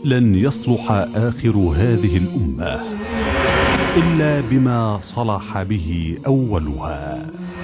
لن يصلح آخر هذه الأمة إلا بما صلح به أولها.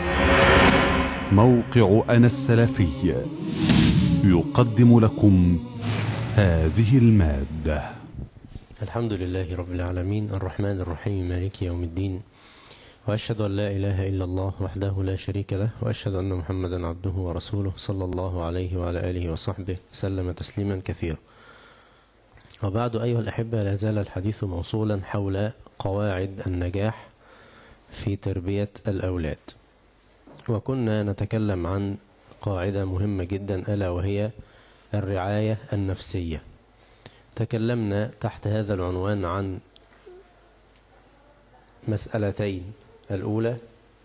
موقع أنا السلفي يقدم لكم هذه المادة. الحمد لله رب العالمين الرحمن الرحيم مالك يوم الدين، وأشهد أن لا إله إلا الله وحده لا شريك له، وأشهد أن محمدا عبده ورسوله صلى الله عليه وعلى آله وصحبه وسلم تسليما كثيرا. وبعد أيها الأحبة، لا زال الحديث موصولا حول قواعد النجاح في تربية الأولاد، وكنا نتكلم عن قاعدة مهمة جدا ألا وهي الرعاية النفسية. تكلمنا تحت هذا العنوان عن مسألتين: الأولى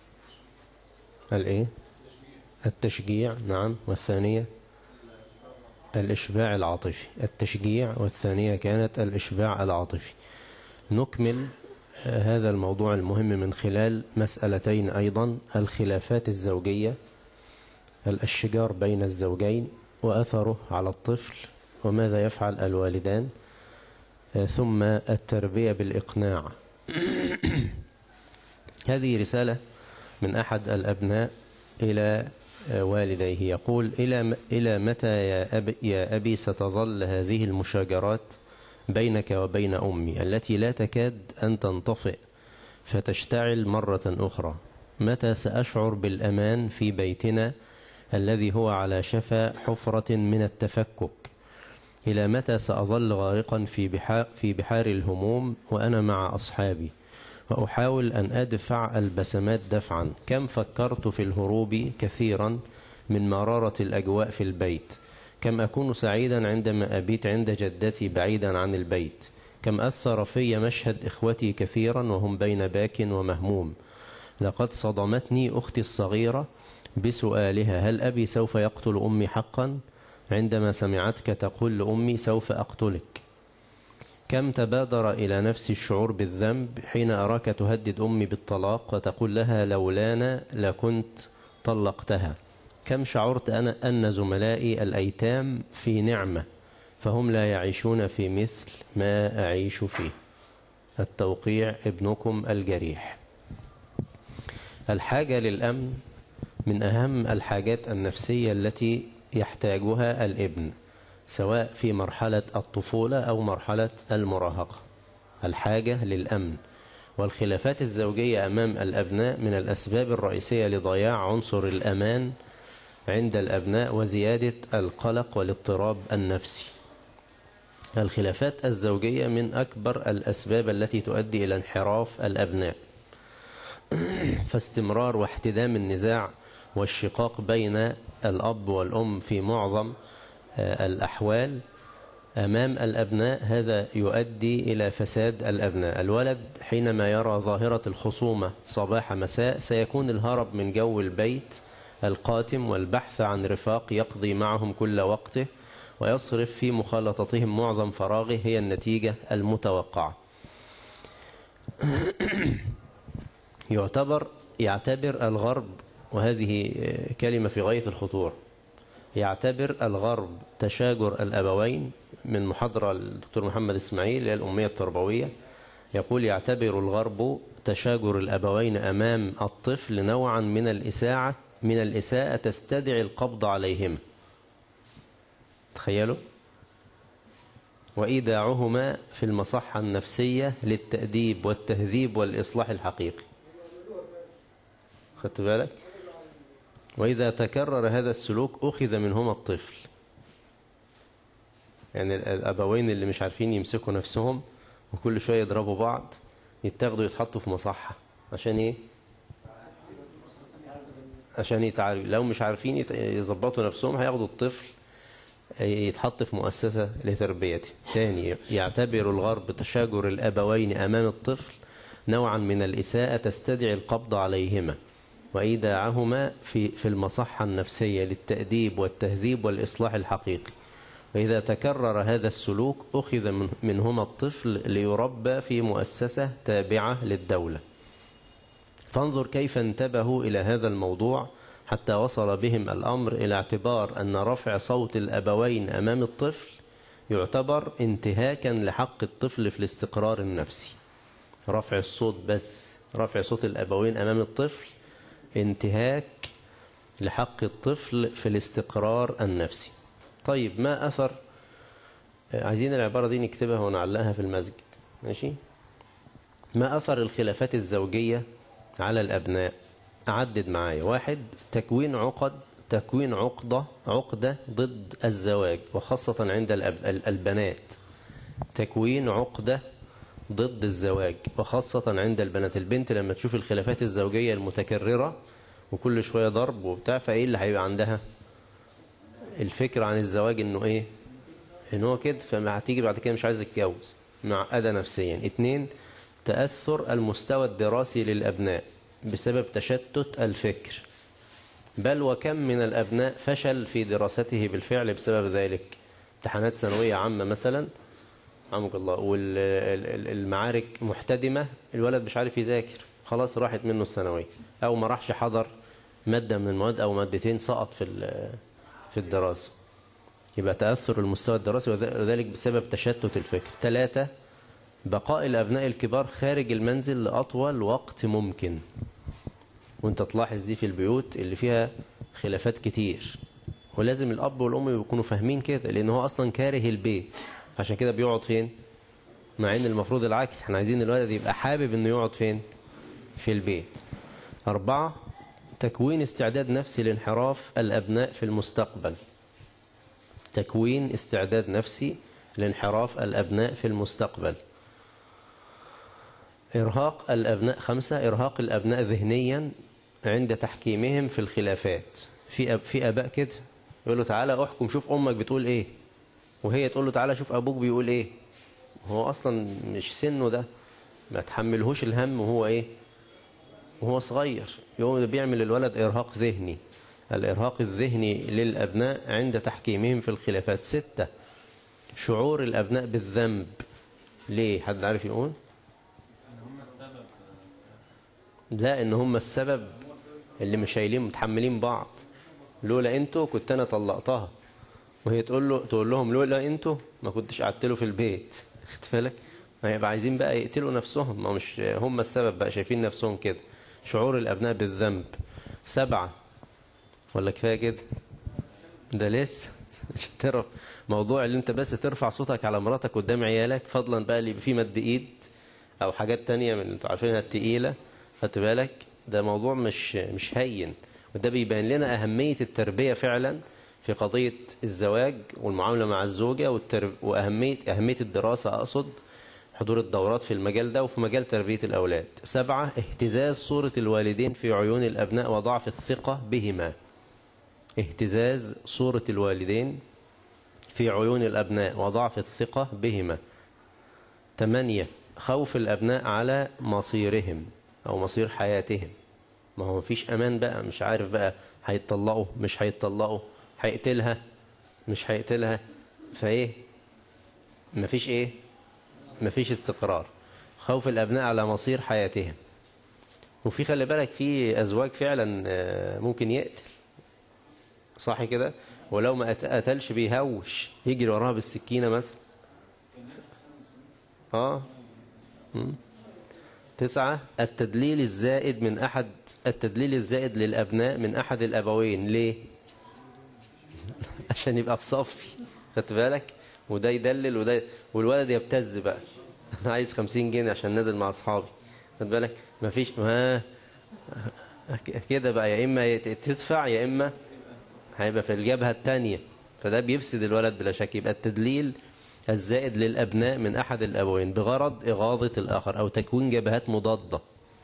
التشجيع، نعم، والثانية الإشباع العاطفي. التشجيع، والثانية كانت الإشباع العاطفي. نكمل هذا الموضوع المهم من خلال مسألتين أيضا: الخلافات الزوجية، الشجار بين الزوجين وأثره على الطفل وماذا يفعل الوالدان، ثم التربية بالإقناع. هذه رسالة من أحد الأبناء إلى والديه، يقول: إلى متى يا أبي ستظل هذه المشاجرات بينك وبين أمي التي لا تكاد أن تنطفئ فتشتعل مرة أخرى؟ متى سأشعر بالأمان في بيتنا الذي هو على شفا حفرة من التفكك؟ إلى متى سأظل غارقا في بحار الهموم وأنا مع أصحابي وأحاول أن أدفع البسمات دفعا؟ كم فكرت في الهروب كثيرا من مرارة الأجواء في البيت. كم أكون سعيدا عندما أبيت عند جدتي بعيدا عن البيت. كم أثر في مشهد إخوتي كثيرا وهم بين باك ومهموم. لقد صدمتني أختي الصغيرة بسؤالها: هل أبي سوف يقتل أمي حقا؟ عندما سمعتك تقول لأمي: سوف أقتلك. كم تبادر إلى نفسي الشعور بالذنب حين أراك تهدد أمي بالطلاق وتقول لها: لولانا لكنت طلقتها. كم شعرت أنا أن زملائي الأيتام في نعمة فهم لا يعيشون في مثل ما أعيش فيه. التوقيع: ابنكم الجريح. الحاجة للأمن من أهم الحاجات النفسية التي يحتاجها الابن، سواء في مرحلة الطفولة أو مرحلة المراهقة. الحاجة للأمن. والخلافات الزوجية أمام الأبناء من الأسباب الرئيسية لضياع عنصر الأمان عند الأبناء وزيادة القلق والاضطراب النفسي. الخلافات الزوجية من أكبر الأسباب التي تؤدي إلى انحراف الأبناء، فاستمرار واحتدام النزاع والشقاق بين الأب والأم في معظم الأحوال أمام الأبناء هذا يؤدي إلى فساد الأبناء. الولد حينما يرى ظاهرة الخصومة صباح مساء سيكون الهرب من جو البيت القاتم والبحث عن رفاق يقضي معهم كل وقته ويصرف في مخالطتهم معظم فراغه، هي النتيجة المتوقعة. يعتبر الغرب، وهذه كلمة في غاية الخطورة، يعتبر الغرب تشاجر الأبوين، من محاضرة الدكتور محمد إسماعيل للأمية التربوية، يقول: يعتبر الغرب تشاجر الأبوين أمام الطفل نوعا من الإساءة تستدعي القبض عليهما. تخيلوا، وإيداعهما في المصحة النفسية للتأديب والتهذيب والإصلاح الحقيقي. خدت بالك؟ وإذا تكرر هذا السلوك أخذ منهما الطفل. يعني الأبوين اللي مش عارفين يمسكوا نفسهم وكل شوية يضربوا بعض يتاخدوا يتحطوا في مصحة. عشان إيه؟ عشان يتعالجوا. لو مش عارفين يظبطوا نفسهم هياخدوا الطفل يتحط في مؤسسة لتربيته. تاني، يعتبر الغرب تشاجر الأبوين أمام الطفل نوعا من الإساءة تستدعي القبض عليهما وإيداعهما في المصحة النفسية للتأديب والتهذيب والإصلاح الحقيقي. وإذا تكرر هذا السلوك أخذ منهما الطفل ليربى في مؤسسة تابعة للدولة. فانظر كيف انتبهوا إلى هذا الموضوع حتى وصل بهم الأمر إلى اعتبار أن رفع صوت الأبوين أمام الطفل يعتبر انتهاكا لحق الطفل في الاستقرار النفسي. رفع الصوت، بس رفع صوت الأبوين أمام الطفل انتهاك لحق الطفل في الاستقرار النفسي. طيب ما أثر، عايزين العبارة دي نكتبها ونعلقها في المسجد، ماشي؟ ما أثر الخلافات الزوجية على الأبناء؟ أعدد معايا. 1، تكوين عقدة ضد الزواج، وخاصة عند البنات. تكوين عقدة ضد الزواج وخاصة عند البنات. البنت لما تشوف الخلافات الزوجية المتكررة وكل شوية ضرب وبتاع، فإيه اللي هيبقى عندها؟ الفكرة عن الزواج إنه إيه؟ إن هو كده، فما هتيجي بعد كده مش عايز يتجوز، معقدة نفسيا. 2، تأثر المستوى الدراسي للأبناء بسبب تشتت الفكر، بل وكم من الأبناء فشل في دراسته بالفعل بسبب ذلك. امتحانات ثانوية عامة مثلا، عمك الله، والمعارك محتدمة، الولد مش عارف يذاكر، خلاص راحت منه الثانوية، أو ما راحش حضر مادة من المواد أو مادتين، سقط في الدراسة. يبقى تأثر المستوى الدراسي وذلك بسبب تشتت الفكر. 3، بقاء الأبناء الكبار خارج المنزل لأطول وقت ممكن. وانت تلاحظ دي في البيوت اللي فيها خلافات كتير، ولازم الأب والأم يكونوا فاهمين كده، لأن هو أصلا كاره البيت، عشان كده بيقعد فين؟ مع ان المفروض العكس، احنا عايزين الولد يبقى حابب انه يقعد فين؟ في البيت. 4، تكوين استعداد نفسي لانحراف الأبناء في المستقبل. تكوين استعداد نفسي لانحراف الأبناء في المستقبل. إرهاق الأبناء. 5، إرهاق الأبناء ذهنيا عند تحكيمهم في الخلافات. في آباء كده يقول له تعالى احكم، شوف أمك بتقول إيه، وهي تقول له تعالى شوف أبوك بيقول إيه. هو أصلا مش سنه ده، ما تحملهوش الهم وهو إيه، وهو صغير. يقوم بيعمل الولد إرهاق ذهني. الإرهاق الذهني للأبناء عند تحكيمهم في الخلافات. 6، شعور الأبناء بالذنب. ليه؟ حد عارف يقول؟ لا، إن هم السبب اللي مش شايلين متحملين بعض. لولا انتوا كنت أنا طلقتها، وهي تقول لهم لولا انتوا ما كنتش قعدت له في البيت. خدت بالك؟ ما يبقى عايزين بقى يقتلوا نفسهم، ما مش هم السبب بقى، شايفين نفسهم كده. شعور الأبناء بالذنب. 7، ولا كفاية كده؟ ده لسه عشان تعرف موضوع اللي انت بس ترفع صوتك على مراتك قدام عيالك، فضلا بقى اللي فيه مد ايد او حاجات تانية من اللي انتوا عارفينها التقيلة. خدت بالك؟ ده موضوع مش هين، وده بيبين لنا أهمية التربية فعلا في قضية الزواج والمعاملة مع الزوجة، وأهمية الدراسة، أقصد حضور الدورات في المجال ده وفي مجال تربية الأولاد. 7، اهتزاز صورة الوالدين في عيون الأبناء وضعف الثقة بهما. اهتزاز صورة الوالدين في عيون الأبناء وضعف الثقة بهما. 8، خوف الأبناء على مصيرهم أو مصير حياتهم. ما هو مفيش أمان بقى، مش عارف بقى هيتطلقوا مش هيتطلقوا، هيقتلها مش هيقتلها، فإيه؟ مفيش استقرار. خوف الأبناء على مصير حياتهم. وفي خلي بالك في أزواج فعلا ممكن يقتل، صح كده؟ ولو ما قتلش بيهوش، يجري وراها بالسكينة مثلا. 9، التدليل الزائد للأبناء من أحد الأبوين. ليه؟ عشان يبقى في صفي. خدت بالك؟ وده يدلل والولد يبتز بقى، أنا عايز 50 جنيه عشان نازل مع أصحابي. خدت بالك؟ مفيش كده بقى، يا إما تدفع يا إما هيبقى في الجبهة التانية، فده بيفسد الولد بلا شك. يبقى التدليل الزائد للأبناء من أحد الأبوين بغرض إغاظة الآخر أو تكوين جبهات مضادة.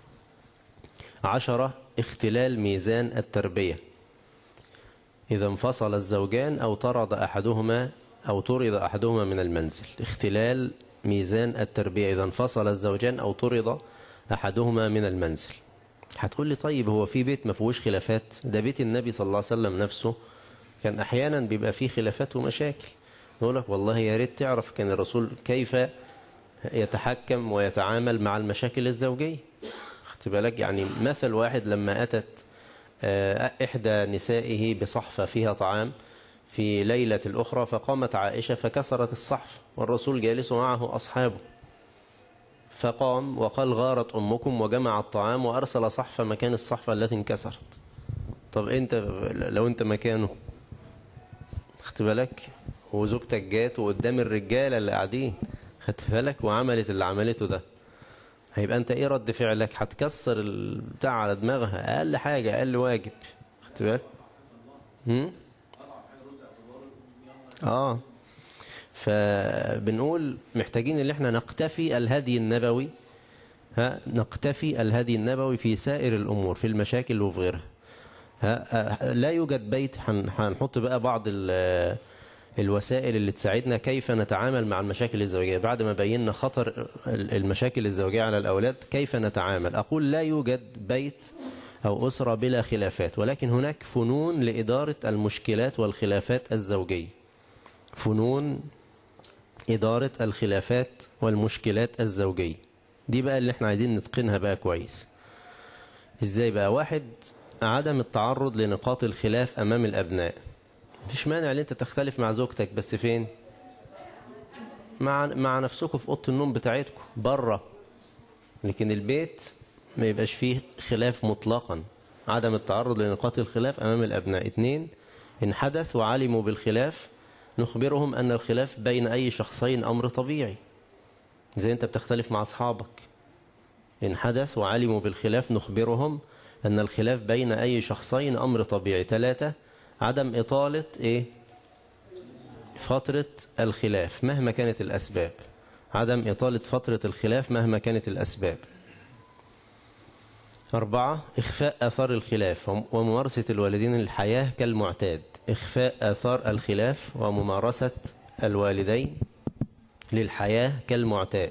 10، اختلال ميزان التربية. إذا انفصل الزوجان أو طرد أحدهما من المنزل. اختلال ميزان التربية إذا انفصل الزوجان أو طرد أحدهما من المنزل. هتقول لي طيب هو في بيت ما فيهوش خلافات؟ ده بيت النبي صلى الله عليه وسلم نفسه كان أحيانا بيبقى فيه خلافات ومشاكل. نقول لك والله يا ريت تعرف كان الرسول كيف يتحكم ويتعامل مع المشاكل الزوجية. خدت بالك؟ يعني مثل واحد لما أتت إحدى نسائه بصحفة فيها طعام، في ليلة الأخرى فقامت عائشة فكسرت الصحف والرسول جالس معه أصحابه، فقام وقال غارت أمكم وجمع الطعام وأرسل صحفة مكان الصحفة التي انكسرت. طب أنت لو أنت مكانه خدت بالك وزوجتك جات وقدام الرجالة اللي قاعدين خدت بالك وعملت اللي عملته ده، هيبقى أنت إيه رد فعلك؟ هتكسر البتاع على دماغها، أقل حاجة أقل واجب. خدت بالك؟ فبنقول محتاجين اللي احنا نقتفي الهدي النبوي، نقتفي الهدي النبوي في سائر الأمور، في المشاكل وفي غيرها. لا يوجد بيت، هنحط بقى بعض الوسائل اللي تساعدنا كيف نتعامل مع المشاكل الزوجية بعد ما بينا خطر المشاكل الزوجية على الأولاد. كيف نتعامل؟ أقول لا يوجد بيت أو أسرة بلا خلافات، ولكن هناك فنون لإدارة المشكلات والخلافات الزوجية، فنون إدارة الخلافات والمشكلات الزوجية. دي بقى اللي احنا عايزين نتقنها بقى كويس. ازاي بقى؟ واحد، عدم التعرض لنقاط الخلاف أمام الأبناء. مفيش مانع ان انت تختلف مع زوجتك، بس فين؟ مع نفسكم في أوضة النوم بتاعتكم بره، لكن البيت ما يبقاش فيه خلاف مطلقا. عدم التعرض لنقاط الخلاف أمام الأبناء. 2، إن حدث وعلموا بالخلاف نخبرهم أن الخلاف بين أي شخصين أمر طبيعي، زي أنت بتختلف مع أصحابك. إن حدث وعلموا بالخلاف نخبرهم أن الخلاف بين أي شخصين أمر طبيعي. 3، عدم إطالة فترة الخلاف مهما كانت الأسباب، عدم إطالة فترة الخلاف مهما كانت الأسباب. 4، إخفاء آثار الخلاف وممارسة الوالدين للحياة كالمعتاد. إخفاء آثار الخلاف وممارسة الوالدين للحياة كالمعتاد.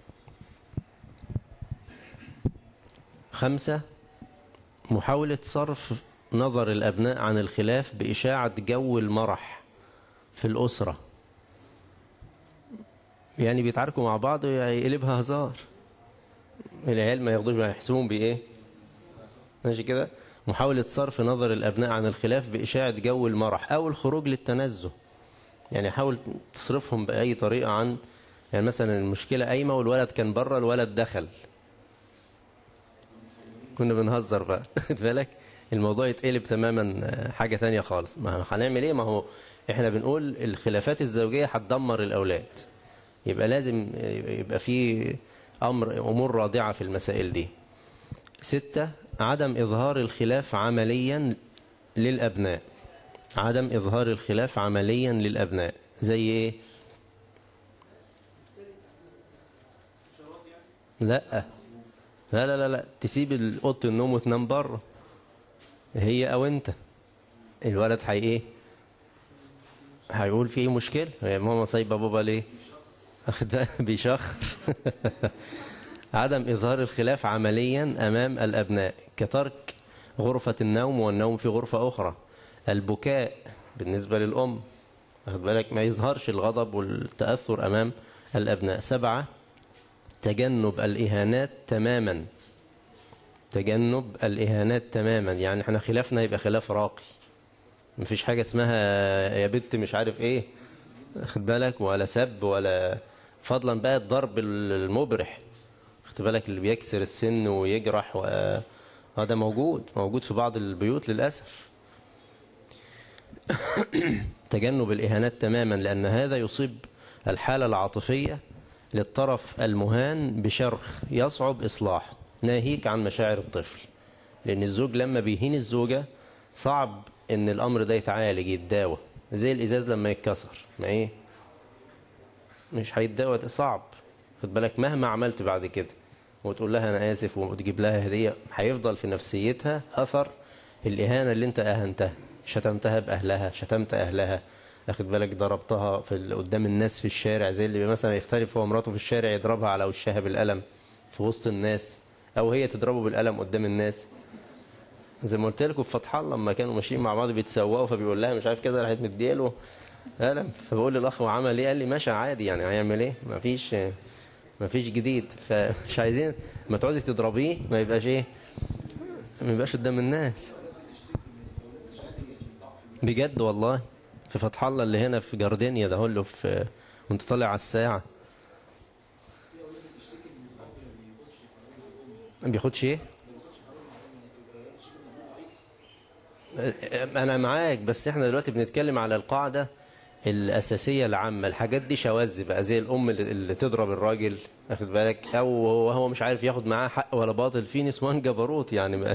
5، محاولة صرف نظر الأبناء عن الخلاف بإشاعة جو المرح في الأسرة، يعني بيتعاركوا مع بعض يقلبها هزار، العيال ما ياخدوش، ما يحسبون بإيه، ماشي كده. محاولة صرف نظر الأبناء عن الخلاف بإشاعة جو المرح أو الخروج للتنزه، يعني حاول تصرفهم بأي طريقة عن، يعني مثلا المشكلة قايمة والولد كان بره، الولد دخل، كنا بنهزر بقى بالك الموضوع يتقلب تماما حاجة تانية خالص. ما هنعمل ايه؟ ما هو احنا بنقول الخلافات الزوجية هتدمر الأولاد، يبقى لازم يبقى في أمور رادعة في المسائل دي. 6، عدم إظهار الخلاف عمليا للأبناء. عدم إظهار الخلاف عمليا للأبناء زي إيه؟ لا لا لا لا تسيب أوضة النوم وتنام بره، هي أو أنت، الولد إيه؟ هيقول في إيه مشكلة؟ يا ماما سايبة بابا ليه؟ بيشخر عدم إظهار الخلاف عمليا أمام الأبناء كترك غرفة النوم والنوم في غرفة أخرى. البكاء بالنسبة للأم، واخد بالك، ما يظهرش الغضب والتأثر أمام الأبناء. 7، تجنب الإهانات تماما. تجنب الإهانات تماما، يعني احنا خلافنا يبقى خلاف راقي، مفيش حاجة اسمها يا بنت مش عارف ايه، واخد بالك، ولا سب، ولا فضلا بقى الضرب المبرح، واخد بالك، اللي بيكسر السن ويجرح، وهذا موجود في بعض البيوت للأسف. تجنب الإهانات تماما، لأن هذا يصيب الحالة العاطفية للطرف المهان بشرخ يصعب إصلاحه، ناهيك عن مشاعر الطفل، لأن الزوج لما بيهين الزوجة صعب إن الأمر ده يتعالج يتداوى، زي الإزاز لما يتكسر، ما إيه مش هيتداوى، صعب، خد بالك، مهما عملت بعد كده وتقول لها أنا آسف وتجيب لها هدية، هيفضل في نفسيتها أثر الإهانة اللي أنت أهنتها، شتمتها بأهلها، شتمت أهلها، أخد بالك، ضربتها قدام الناس في الشارع، زي اللي مثلا يختلف هو مراته في الشارع يضربها على وشها بالقلم في وسط الناس، أو هي تضربه بالقلم قدام الناس. زي ما قلت لكم في فتح الله لما كانوا ماشيين مع بعض بيتسوقوا، فبيقول لها مش عارف كده، راحت مدياله قلم، فبقول للأخ وعمل إيه؟ قال لي ماشي عادي، يعني هيعمل إيه؟ مفيش جديد. فمش عايزين ما تعوزي تضربيه ما يبقاش إيه، ما يبقاش قدام الناس، بجد والله. في فتح الله اللي هنا في جاردينيا ده، هو اللي في وانت طالع على الساعة. ما بياخدش ايه؟ انا معاك، بس احنا دلوقتي بنتكلم على القاعدة الأساسية العامة. الحاجات دي شواذ بقى، زي الأم اللي تضرب الراجل، واخد بالك، أو هو مش عارف ياخد معاه حق ولا باطل، في نسوان جبروت يعني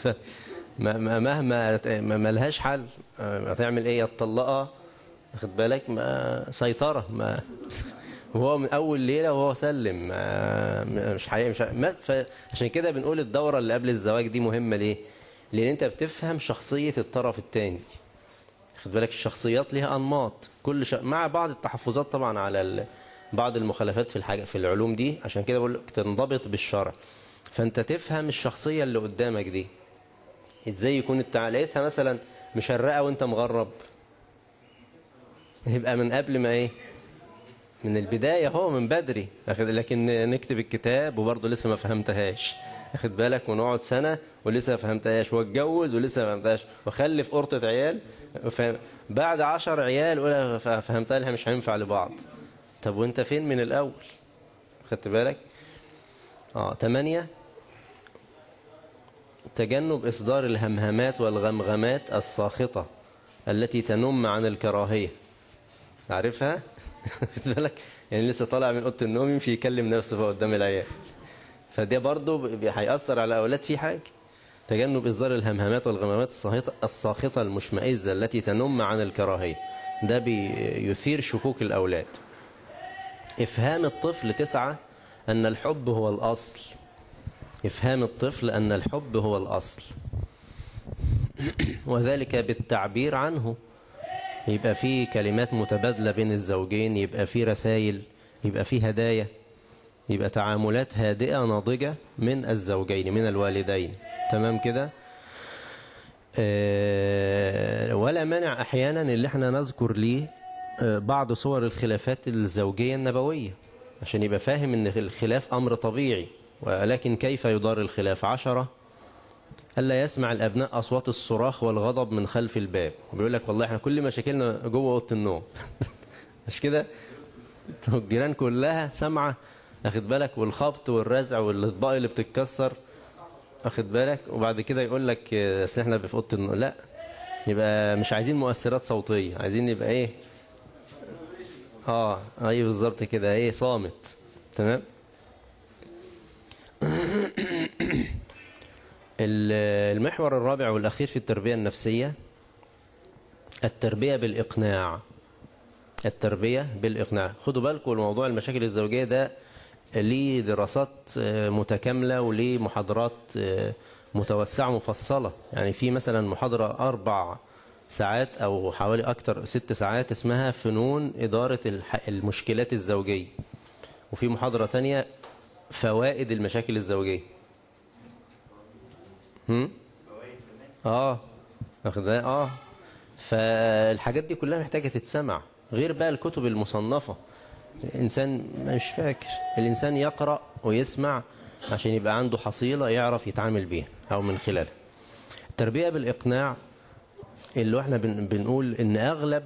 مهما ما لهاش حل، هتعمل ايه؟ يطلقها، واخد بالك، ما سيطرة، ما وهو من أول ليلة وهو سلم، مش حقيقي، مش عشان كده بنقول الدورة اللي قبل الزواج دي مهمة. ليه؟ لأن أنت بتفهم شخصية الطرف الثاني، خد بالك. الشخصيات ليها أنماط، مع بعض التحفظات طبعا على بعض المخالفات في العلوم دي. عشان كده بقول لك تنضبط بالشرع، فأنت تفهم الشخصية اللي قدامك دي ازاي. يكون لقيتها مثلا مشرقة وانت مغرب، يبقى من قبل ما ايه، من البداية، هو من بدري. لكن نكتب الكتاب وبرضه لسه ما فهمتهاش، اخد بالك، ونقعد سنة ولسه ما فهمتهاش، واتجوز ولسه ما فهمتهاش، وخلف قرطة عيال، بعد 10 عيال ولا فهمتها لها مش هينفع لبعض. طب وانت فين من الأول؟ خدت بالك؟ 8، تجنب إصدار الهمهمات والغمغمات الساخطة التي تنم عن الكراهية. عارفها؟ خد بالك، يعني لسه طالع من أوضة النوم يمشي يكلم نفسه قدام العيال، فده برضه هيأثر على أولاد في حاجة. تجنب إصدار الهمهمات والغمامات الساخطة المشمئزة التي تنم عن الكراهية، ده بيثير شكوك الأولاد. إفهام الطفل 9 أن الحب هو الأصل. إفهام الطفل أن الحب هو الأصل، وذلك بالتعبير عنه. يبقى فيه كلمات متبادلة بين الزوجين، يبقى فيه رسائل، يبقى فيه هدايا، يبقى تعاملات هادئة ناضجة من الزوجين من الوالدين. تمام كده؟ ولا مانع أحيانا اللي احنا نذكر ليه بعض صور الخلافات الزوجية النبوية، عشان يبقى فاهم ان الخلاف أمر طبيعي. ولكن كيف يدار الخلاف؟ 10 ألا يسمع الأبناء أصوات الصراخ والغضب من خلف الباب. وبيقول لك والله احنا كل مشاكلنا جوه أوضة النوم. مش كده؟ الجيران كلها سمعة، أخد بالك، والخبط والرزع والأطباق اللي بتتكسر، أخد بالك. وبعد كده يقول لك أصل احنا في أوضة النوم. لا، يبقى مش عايزين مؤثرات صوتية، عايزين يبقى ايه؟ ايوه بالظبط كده، ايه، صامت. تمام. المحور الرابع والأخير في التربية النفسية، التربية بالإقناع. التربية بالإقناع. خدوا بالكم الموضوع المشاكل الزوجية ده ليه دراسات متكاملة وليه محاضرات متوسعة مفصلة. يعني في مثلا محاضرة 4 ساعات أو حوالي أكتر 6 ساعات اسمها فنون إدارة المشكلات الزوجية، وفي محاضرة تانية فوائد المشاكل الزوجية. واخد فالحاجات دي كلها محتاجة تتسمع، غير بقى الكتب المصنفة. الإنسان مش فاكر، الإنسان يقرأ ويسمع عشان يبقى عنده حصيلة يعرف يتعامل بيها أو من خلالها. التربية بالإقناع اللي احنا بنقول إن أغلب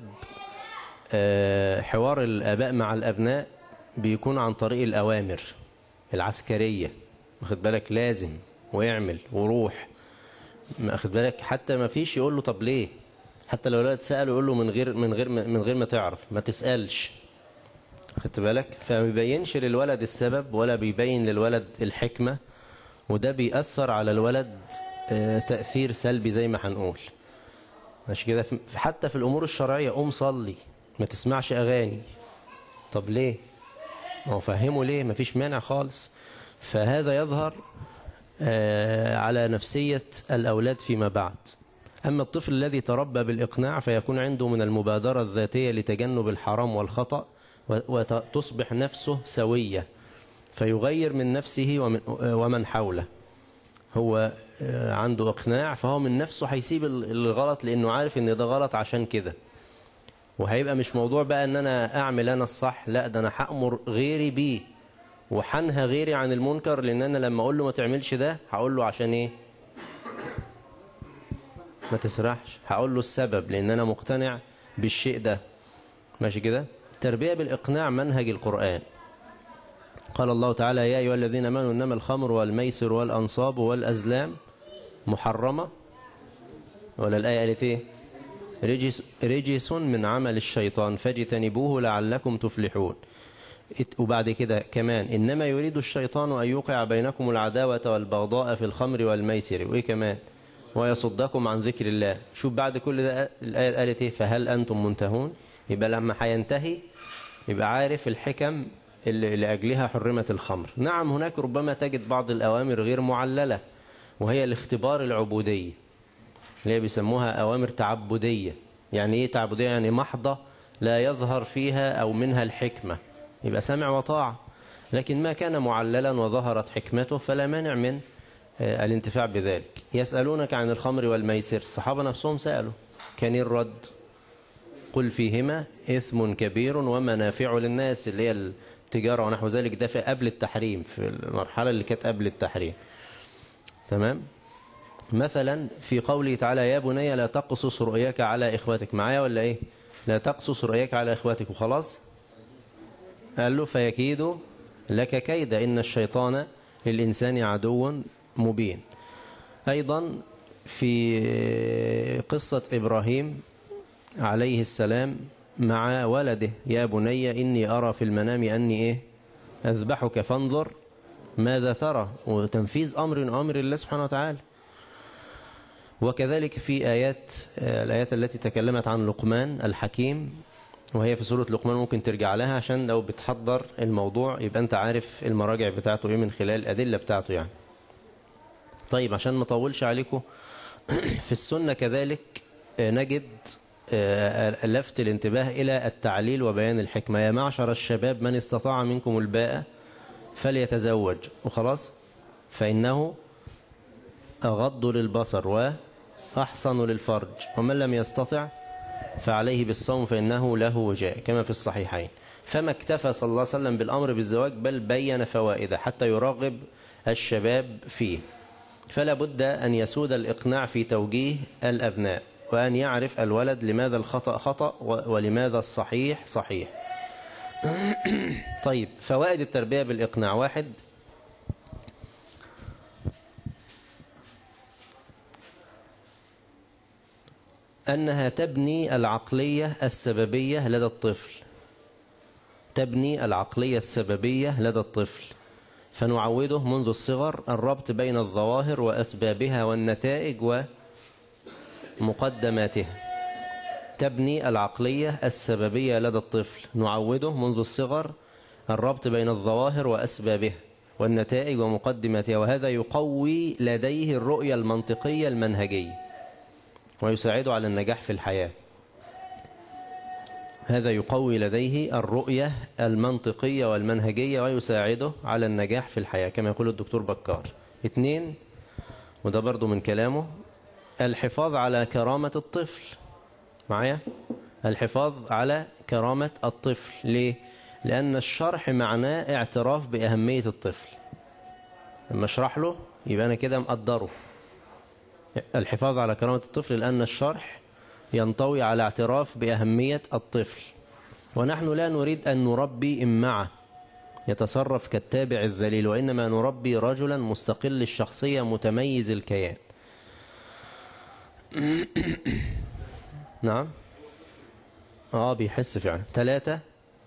حوار الآباء مع الأبناء بيكون عن طريق الأوامر العسكرية. واخد بالك، لازم واعمل وروح، واخد بالك. حتى ما فيش يقول له طب ليه، حتى لو الولد سأله يقول له من غير ما تعرف، ما تسألش. خدت بالك، فما بيبينش للولد السبب ولا بيبين للولد الحكمة، وده بيأثر على الولد تأثير سلبي زي ما هنقول. ماشي كده. حتى في الأمور الشرعية، قوم صلي، ما تسمعش أغاني. طب ليه؟ ما هو فهمه ليه، ما فيش مانع خالص. فهذا يظهر على نفسية الأولاد فيما بعد. أما الطفل الذي تربى بالإقناع فيكون عنده من المبادرة الذاتية لتجنب الحرام والخطأ، وتصبح نفسه سوية، فيغير من نفسه ومن حوله. هو عنده إقناع، فهو من نفسه هيسيب الغلط لأنه عارف إن ده غلط عشان كده. وهيبقى مش موضوع بقى إن أنا أعمل أنا الصح، لا، ده أنا هأمر غيري بيه وحنهى غيري عن المنكر. لأن أنا لما أقول له ما تعملش ده هقول له عشان إيه؟ ما تسرحش. هقول له السبب، لأن أنا مقتنع بالشيء ده، ماشي كده. التربية بالإقناع منهج القرآن. قال الله تعالى: يا أيها الذين آمنوا إنما الخمر والميسر والأنصاب والأزلام محرمة، ولا الآية قالت إيه؟ رجس من عمل الشيطان فاجتنبوه لعلكم تفلحون. وبعد كده كمان: إنما يريد الشيطان أن يوقع بينكم العداوة والبغضاء في الخمر والميسر، وإيه كمان؟ ويصدكم عن ذكر الله. شوف بعد كل ده الآية قالت إيه؟ فهل أنتم منتهون؟ يبقى لما هينتهي يبقى عارف الحكم اللي لأجلها حرمت الخمر. نعم هناك ربما تجد بعض الأوامر غير معللة، وهي الاختبار العبودية اللي هي بيسموها أوامر تعبدية. يعني إيه تعبدية؟ يعني محضة لا يظهر فيها أو منها الحكمة، يبقى سمع وطاعة. لكن ما كان معللا وظهرت حكمته فلا مانع من الانتفاع بذلك. يسألونك عن الخمر والميسر، الصحابة نفسهم سألوا، كان الرد: قل فيهما إثم كبير ومنافع للناس، اللي هي التجارة ونحو ذلك. ده في قبل التحريم، في المرحلة اللي كانت قبل التحريم. تمام. مثلا في قوله تعالى: يا بني لا تقصص رؤياك على إخواتك. معايا ولا إيه؟ لا تقصص رؤياك على إخواتك وخلاص. قال له: فيكيد لك كيدا إن الشيطان للإنسان عدو مبين. أيضا في قصة إبراهيم عليه السلام مع ولده: يا بني إني أرى في المنام أني إيه؟ أذبحك فانظر ماذا ترى، وتنفيذ أمر الله سبحانه وتعالى. وكذلك في الآيات التي تكلمت عن لقمان الحكيم، وهي في سورة لقمان، ممكن ترجع لها عشان لو بتحضر الموضوع يبقى أنت عارف المراجع بتاعته إيه من خلال الأدلة بتاعته يعني. طيب عشان ما أطولش عليكم، في السنة كذلك نجد لفت الانتباه إلى التعليل وبيان الحكمة. يا معشر الشباب من استطاع منكم الباءة فليتزوج، وخلاص، فإنه أغض للبصر وأحصن للفرج، ومن لم يستطع فعليه بالصوم فإنه له وجاء، كما في الصحيحين. فما اكتفى صلى الله عليه وسلم بالأمر بالزواج، بل بين فوائده حتى يرغب الشباب فيه. فلا بد أن يسود الإقناع في توجيه الأبناء، وأن يعرف الولد لماذا الخطأ خطأ ولماذا الصحيح صحيح. طيب فوائد التربية بالإقناع: 1. أنها تبني العقلية السببية لدى الطفل، تبني العقلية السببية لدى الطفل، فنعوده منذ الصغر الربط بين الظواهر وأسبابها والنتائج ومقدماتها. تبني العقلية السببية لدى الطفل، نعوده منذ الصغر الربط بين الظواهر وأسبابها والنتائج ومقدماتها، وهذا يقوي لديه الرؤية المنطقية المنهجية ويساعده على النجاح في الحياة. هذا يقوي لديه الرؤية المنطقية والمنهجية ويساعده على النجاح في الحياة كما يقول الدكتور بكار. 2، وده برضو من كلامه: الحفاظ على كرامة الطفل. معايا؟ الحفاظ على كرامة الطفل. ليه؟ لأن الشرح معناه اعتراف بأهمية الطفل. لما اشرح له يبقى أنا كده مقدره. الحفاظ على كرامة الطفل لأن الشرح ينطوي على اعتراف بأهمية الطفل. ونحن لا نريد أن نربي إمعة يتصرف كالتابع الذليل، وإنما نربي رجلا مستقل الشخصية متميز الكيان. نعم بيحس فعلا. 3،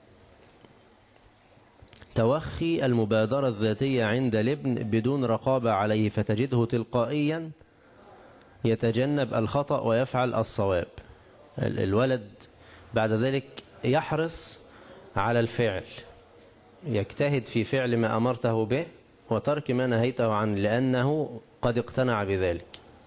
توخي المبادرة الذاتية عند الابن بدون رقابة عليه، فتجده تلقائيا يتجنب الخطأ ويفعل الصواب. الولد بعد ذلك يحرص على الفعل، يجتهد في فعل ما أمرته به وترك ما نهيته عنه، لأنه قد اقتنع بذلك.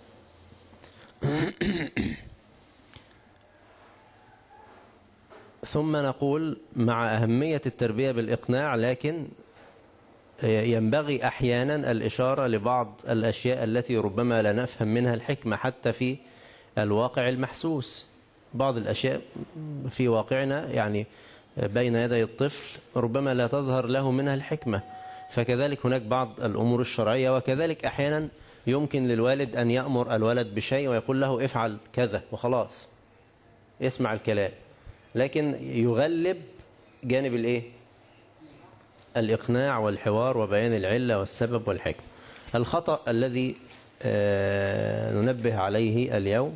ثم نقول مع أهمية التربية بالإقناع، لكن ينبغي أحيانا الإشارة لبعض الأشياء التي ربما لا نفهم منها الحكمة حتى في الواقع المحسوس. بعض الأشياء في واقعنا يعني بين يدي الطفل ربما لا تظهر له منها الحكمة، فكذلك هناك بعض الأمور الشرعية. وكذلك أحيانا يمكن للوالد أن يأمر الولد بشيء ويقول له افعل كذا وخلاص، اسمع الكلام، لكن يغلب جانب الايه؟ الإقناع والحوار وبيان العلة والسبب والحكمة. الخطأ الذي ننبه عليه اليوم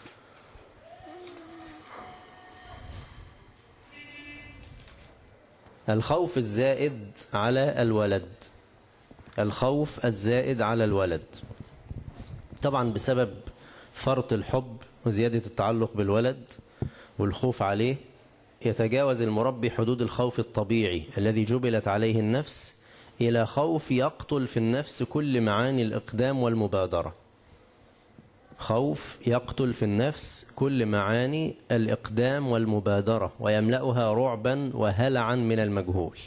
الخوف الزائد على الولد. الخوف الزائد على الولد طبعا بسبب فرط الحب وزيادة التعلق بالولد والخوف عليه، يتجاوز المربي حدود الخوف الطبيعي الذي جبلت عليه النفس إلى خوف يقتل في النفس كل معاني الإقدام والمبادرة. خوف يقتل في النفس كل معاني الإقدام والمبادرة ويملأها رعبا وهلعا من المجهول.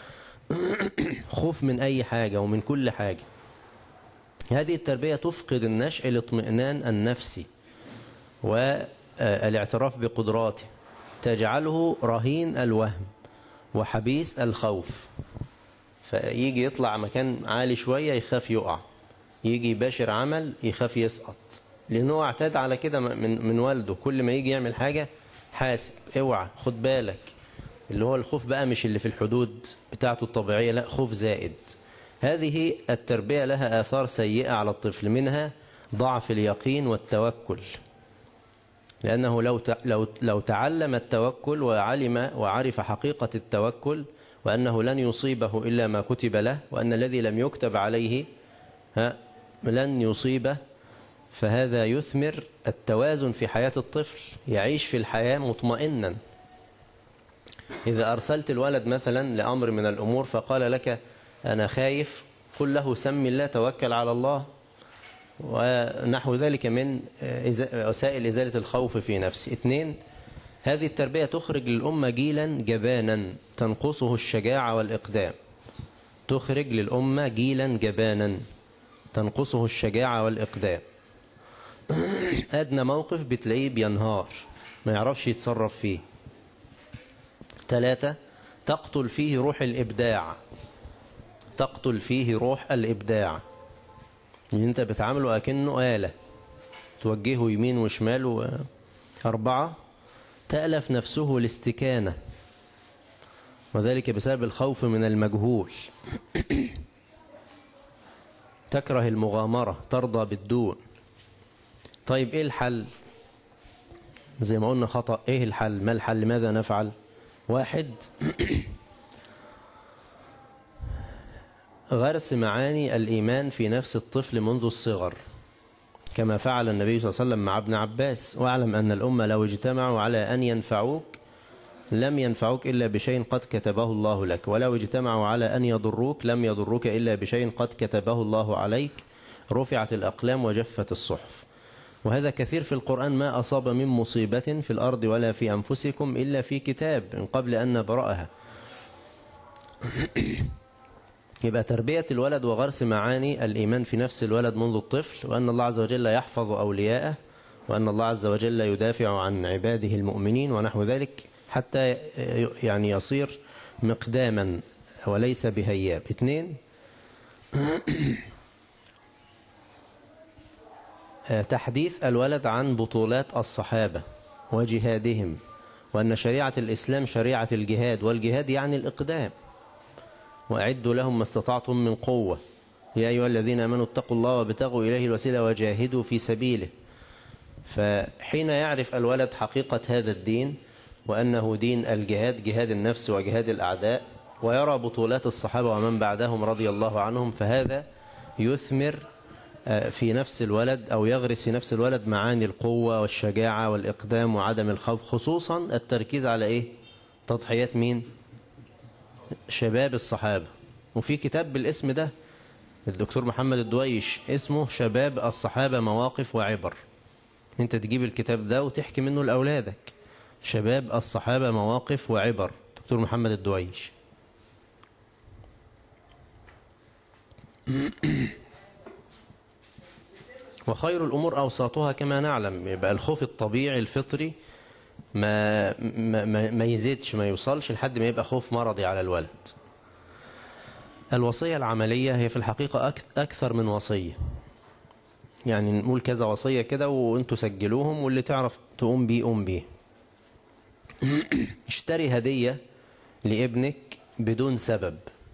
خوف من أي حاجة ومن كل حاجة. هذه التربية تفقد النشء الاطمئنان النفسي والاعتراف بقدراته، تجعله رهين الوهم وحبيس الخوف. فيجي يطلع مكان عالي شوية يخاف يقع، يجي يباشر عمل يخاف يسقط، لأنه اعتاد على كده من والده. كل ما يجي يعمل حاجة حاسب، اوعى، خد بالك. اللي هو الخوف بقى مش اللي في الحدود بتاعته الطبيعية، لا، خوف زائد. هذه التربية لها آثار سيئة على الطفل، منها ضعف اليقين والتوكل، لأنه لو تعلم التوكل وعلم وعرف حقيقة التوكل وأنه لن يصيبه إلا ما كتب له، وأن الذي لم يكتب عليه لن يصيبه، فهذا يثمر التوازن في حياة الطفل، يعيش في الحياة مطمئنا. إذا أرسلت الولد مثلا لأمر من الأمور فقال لك أنا خايف، قل له سم الله، توكل على الله، ونحو ذلك من وسائل إزالة الخوف في نفسه. 2، هذه التربية تخرج للأمة جيلا جبانا تنقصه الشجاعة والإقدام. تخرج للأمة جيلا جبانا تنقصه الشجاعة والإقدام. أدنى موقف بتلاقيه بينهار، ما يعرفش يتصرف فيه. 3، تقتل فيه روح الإبداع. تقتل فيه روح الإبداع، اللي انت بتعامله أكنه آلة توجهه يمين وشمال. 4، تألف نفسه الاستكانة، وذلك بسبب الخوف من المجهول. تكره المغامرة، ترضى بالدون. طيب ايه الحل؟ زي ما قلنا خطأ، ايه الحل؟ ما الحل؟ ماذا نفعل؟ 1، غرس معاني الإيمان في نفس الطفل منذ الصغر، كما فعل النبي صلى الله عليه وسلم مع ابن عباس: واعلم أن الأمة لو اجتمعوا على أن ينفعوك لم ينفعوك إلا بشيء قد كتبه الله لك، ولو اجتمعوا على أن يضروك لم يضروك إلا بشيء قد كتبه الله عليك، رفعت الأقلام وجفت الصحف. وهذا كثير في القرآن: ما أصاب من مصيبة في الأرض ولا في أنفسكم إلا في كتاب من قبل أن نبرأها. يبقى تربية الولد وغرس معاني الإيمان في نفس الولد منذ الطفل، وأن الله عز وجل يحفظ أولياءه، وأن الله عز وجل يدافع عن عباده المؤمنين ونحو ذلك، حتى يعني يصير مقداما وليس بهياب. 2، تحديث الولد عن بطولات الصحابة وجهادهم، وأن شريعة الإسلام شريعة الجهاد، والجهاد يعني الإقدام. وأعدوا لهم ما استطعتم من قوة، يا أيها الذين آمنوا اتقوا الله وابتغوا إليه الوسيلة وجاهدوا في سبيله. فحين يعرف الولد حقيقة هذا الدين وأنه دين الجهاد، جهاد النفس وجهاد الأعداء، ويرى بطولات الصحابة ومن بعدهم رضي الله عنهم، فهذا يثمر في نفس الولد أو يغرس في نفس الولد معاني القوة والشجاعة والإقدام وعدم الخوف، خصوصا التركيز على إيه؟ تضحيات مين؟ شباب الصحابة. وفي كتاب بالاسم ده الدكتور محمد الدويش اسمه شباب الصحابة مواقف وعبر. انت تجيب الكتاب ده وتحكي منه لأولادك. شباب الصحابة مواقف وعبر، دكتور محمد الدويش. وخير الأمور أوساطها كما نعلم. يبقى الخوف الطبيعي الفطري ما يزيدش، ما يوصلش لحد ما يبقى خوف مرضي على الولد. الوصية العملية هي في الحقيقة أكثر من وصية، يعني نقول كذا وصية كده وانتوا سجلوهم، واللي تعرف تقوم بيه قوم بيه. اشتري هدية لابنك بدون سبب.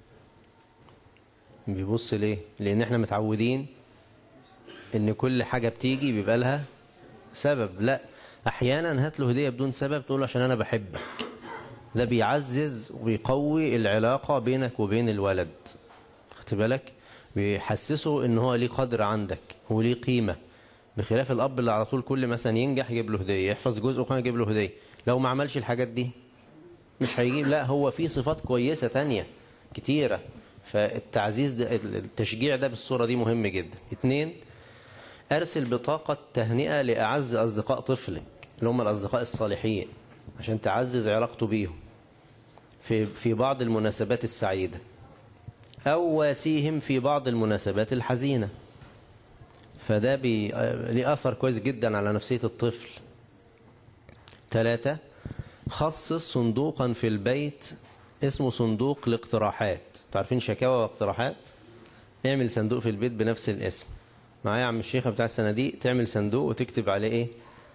بيبص ليه؟ لأن احنا متعودين ان كل حاجة بتيجي بيبقى لها سبب. لا، احيانا هات له هدية بدون سبب، تقول عشان انا بحبك. ده بيعزز ويقوي العلاقة بينك وبين الولد. خدت بالك؟ بيحسسه ان هو ليه قدر عندك وليه قيمة، بخلاف الاب اللي على طول كل مثلا ينجح يجيب له هدية، يحفظ جزء وكان يجيب له هدية. لو ما عملش الحاجات دي مش هيجيب. لا، هو في صفات كويسة تانية كتيرة. فالتعزيز ده، التشجيع ده بالصورة دي مهم جدا. 2، أرسل بطاقة تهنئة لأعز أصدقاء طفلك اللي هم الأصدقاء الصالحين، عشان تعزز علاقته بيهم في بعض المناسبات السعيدة، أو واسيهم في بعض المناسبات الحزينة. فده ليه أثر كويس جدا على نفسية الطفل. 3، خصص صندوقا في البيت اسمه صندوق الاقتراحات. تعرفين شكاوى واقتراحات؟ اعمل صندوق في البيت بنفس الاسم. معايا يا عم الشيخ بتاع الصناديق؟ تعمل صندوق وتكتب عليه ايه؟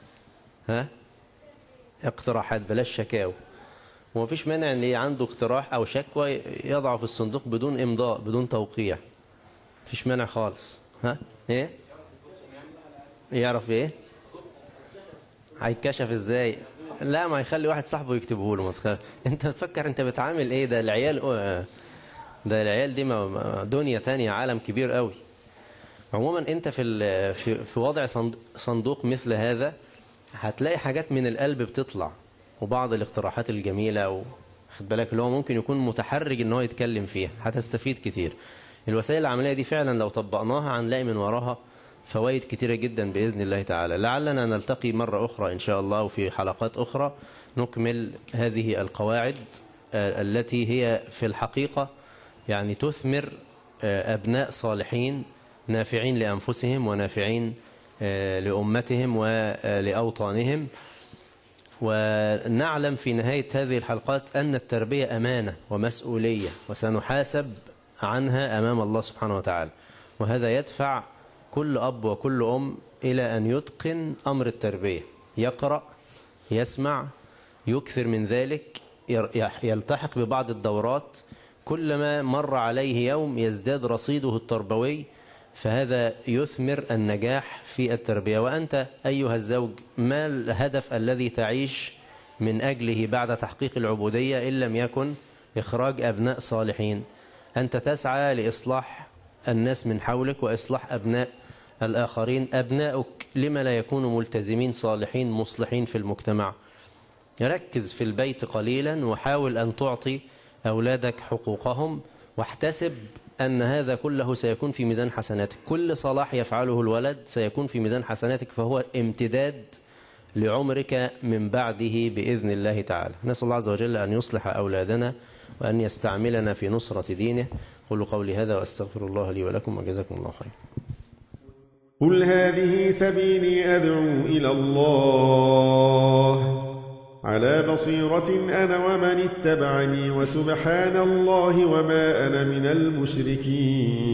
اقتراحات، بلاش شكاوى. ومفيش مانع ان اللي عنده اقتراح او شكوى يضعه في الصندوق بدون امضاء، بدون توقيع. مفيش مانع خالص. ايه؟ يعرف ايه؟ هيتكشف ازاي؟ لا، ما يخلي واحد صاحبه يكتبه له. ما تخاف. انت بتفكر انت بتعامل ايه؟ ده العيال، ده العيال دي دنيا تانية، عالم كبير قوي. عموما انت في وضع صندوق مثل هذا هتلاقي حاجات من القلب بتطلع، وبعض الاقتراحات الجميلة، خد بالك اللي هو ممكن يكون متحرج ان هو يتكلم فيها، هتستفيد كتير. الوسائل العملية دي فعلا لو طبقناها هنلاقي من وراها فوائد كتيرة جدا بإذن الله تعالى. لعلنا نلتقي مرة أخرى إن شاء الله، وفي حلقات أخرى نكمل هذه القواعد التي هي في الحقيقة يعني تثمر أبناء صالحين نافعين لأنفسهم ونافعين لأمتهم ولأوطانهم. ونعلم في نهاية هذه الحلقات أن التربية أمانة ومسؤولية، وسنحاسب عنها أمام الله سبحانه وتعالى. وهذا يدفع كل أب وكل أم إلى أن يتقن أمر التربية، يقرأ، يسمع، يكثر من ذلك، يلتحق ببعض الدورات. كلما مر عليه يوم يزداد رصيده التربوي، فهذا يثمر النجاح في التربية. وأنت أيها الزوج، ما الهدف الذي تعيش من أجله بعد تحقيق العبودية إن لم يكن إخراج أبناء صالحين؟ أنت تسعى لإصلاح الناس من حولك وإصلاح أبناء الآخرين. أبناؤك لما لا يكونوا ملتزمين صالحين مصلحين في المجتمع؟ ركز في البيت قليلا، وحاول أن تعطي أولادك حقوقهم، واحتسب أن هذا كله سيكون في ميزان حسناتك. كل صلاح يفعله الولد سيكون في ميزان حسناتك، فهو امتداد لعمرك من بعده بإذن الله تعالى. نسأل الله عز وجل أن يصلح أولادنا وأن يستعملنا في نصرة دينه. قولوا قولي هذا وأستغفر الله لي ولكم، وجزاكم الله خير. قل هذه سبيلي أدعو إلى الله على بصيرة أنا ومن اتبعني، وسبحان الله وما أنا من المشركين.